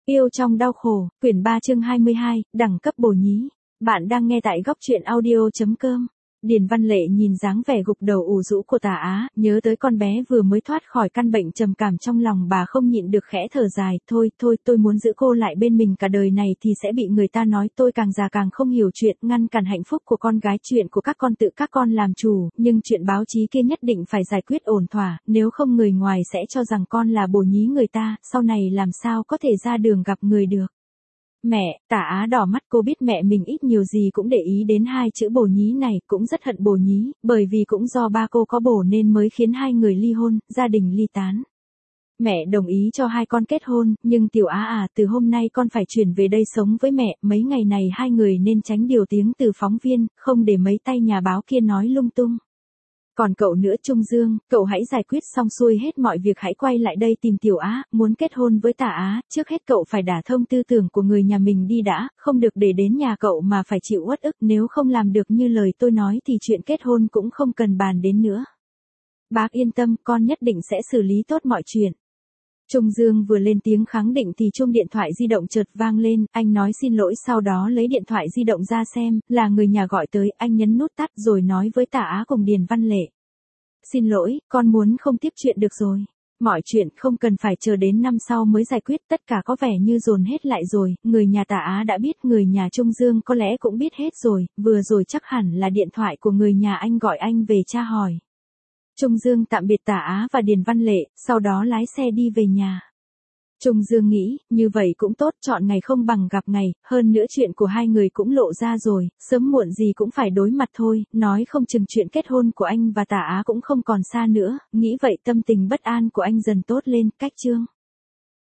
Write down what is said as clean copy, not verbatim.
Yêu trong đau khổ, quyển 3 chương 22, đẳng cấp bổ nhí. Bạn đang nghe tại góc truyện audio.com. Điền Văn Lệ nhìn dáng vẻ gục đầu ủ rũ của Tả Á, nhớ tới con bé vừa mới thoát khỏi căn bệnh trầm cảm trong lòng, bà không nhịn được khẽ thở dài, thôi, tôi muốn giữ cô lại bên mình cả đời này thì sẽ bị người ta nói tôi càng già càng không hiểu chuyện, ngăn cản hạnh phúc của con gái, chuyện của các con tự các con làm chủ, nhưng chuyện báo chí kia nhất định phải giải quyết ổn thỏa, nếu không người ngoài sẽ cho rằng con là bồ nhí người ta, sau này làm sao có thể ra đường gặp người được. Mẹ, Tả Á đỏ mắt, cô biết mẹ mình ít nhiều gì cũng để ý đến hai chữ bồ nhí này, cũng rất hận bồ nhí, bởi vì cũng do ba cô có bồ nên mới khiến hai người ly hôn, gia đình ly tán. Mẹ đồng ý cho hai con kết hôn, nhưng Tiểu Á từ hôm nay con phải chuyển về đây sống với mẹ, mấy ngày này hai người nên tránh điều tiếng từ phóng viên, không để mấy tay nhà báo kia nói lung tung. Còn cậu nữa Trung Dương, cậu hãy giải quyết xong xuôi hết mọi việc hãy quay lại đây tìm Tiểu Á, muốn kết hôn với Tả Á, trước hết cậu phải đả thông tư tưởng của người nhà mình đi đã, không được để đến nhà cậu mà phải chịu uất ức, nếu không làm được như lời tôi nói thì chuyện kết hôn cũng không cần bàn đến nữa. Bác yên tâm, con nhất định sẽ xử lý tốt mọi chuyện. Trung Dương vừa lên tiếng khẳng định thì chuông điện thoại di động chợt vang lên, anh nói xin lỗi sau đó lấy điện thoại di động ra xem, là người nhà gọi tới, anh nhấn nút tắt rồi nói với Tả Á cùng Điền Văn Lệ. Xin lỗi, con muốn không tiếp chuyện được rồi. Mọi chuyện không cần phải chờ đến năm sau mới giải quyết, tất cả có vẻ như dồn hết lại rồi, người nhà Tả Á đã biết, người nhà Trung Dương có lẽ cũng biết hết rồi, vừa rồi chắc hẳn là điện thoại của người nhà anh gọi anh về tra hỏi. Trung Dương tạm biệt Tả Á và Điền Văn Lệ, sau đó lái xe đi về nhà. Trung Dương nghĩ, như vậy cũng tốt, chọn ngày không bằng gặp ngày, hơn nữa chuyện của hai người cũng lộ ra rồi, sớm muộn gì cũng phải đối mặt thôi, nói không chừng chuyện kết hôn của anh và Tả Á cũng không còn xa nữa, nghĩ vậy tâm tình bất an của anh dần tốt lên, cách chương.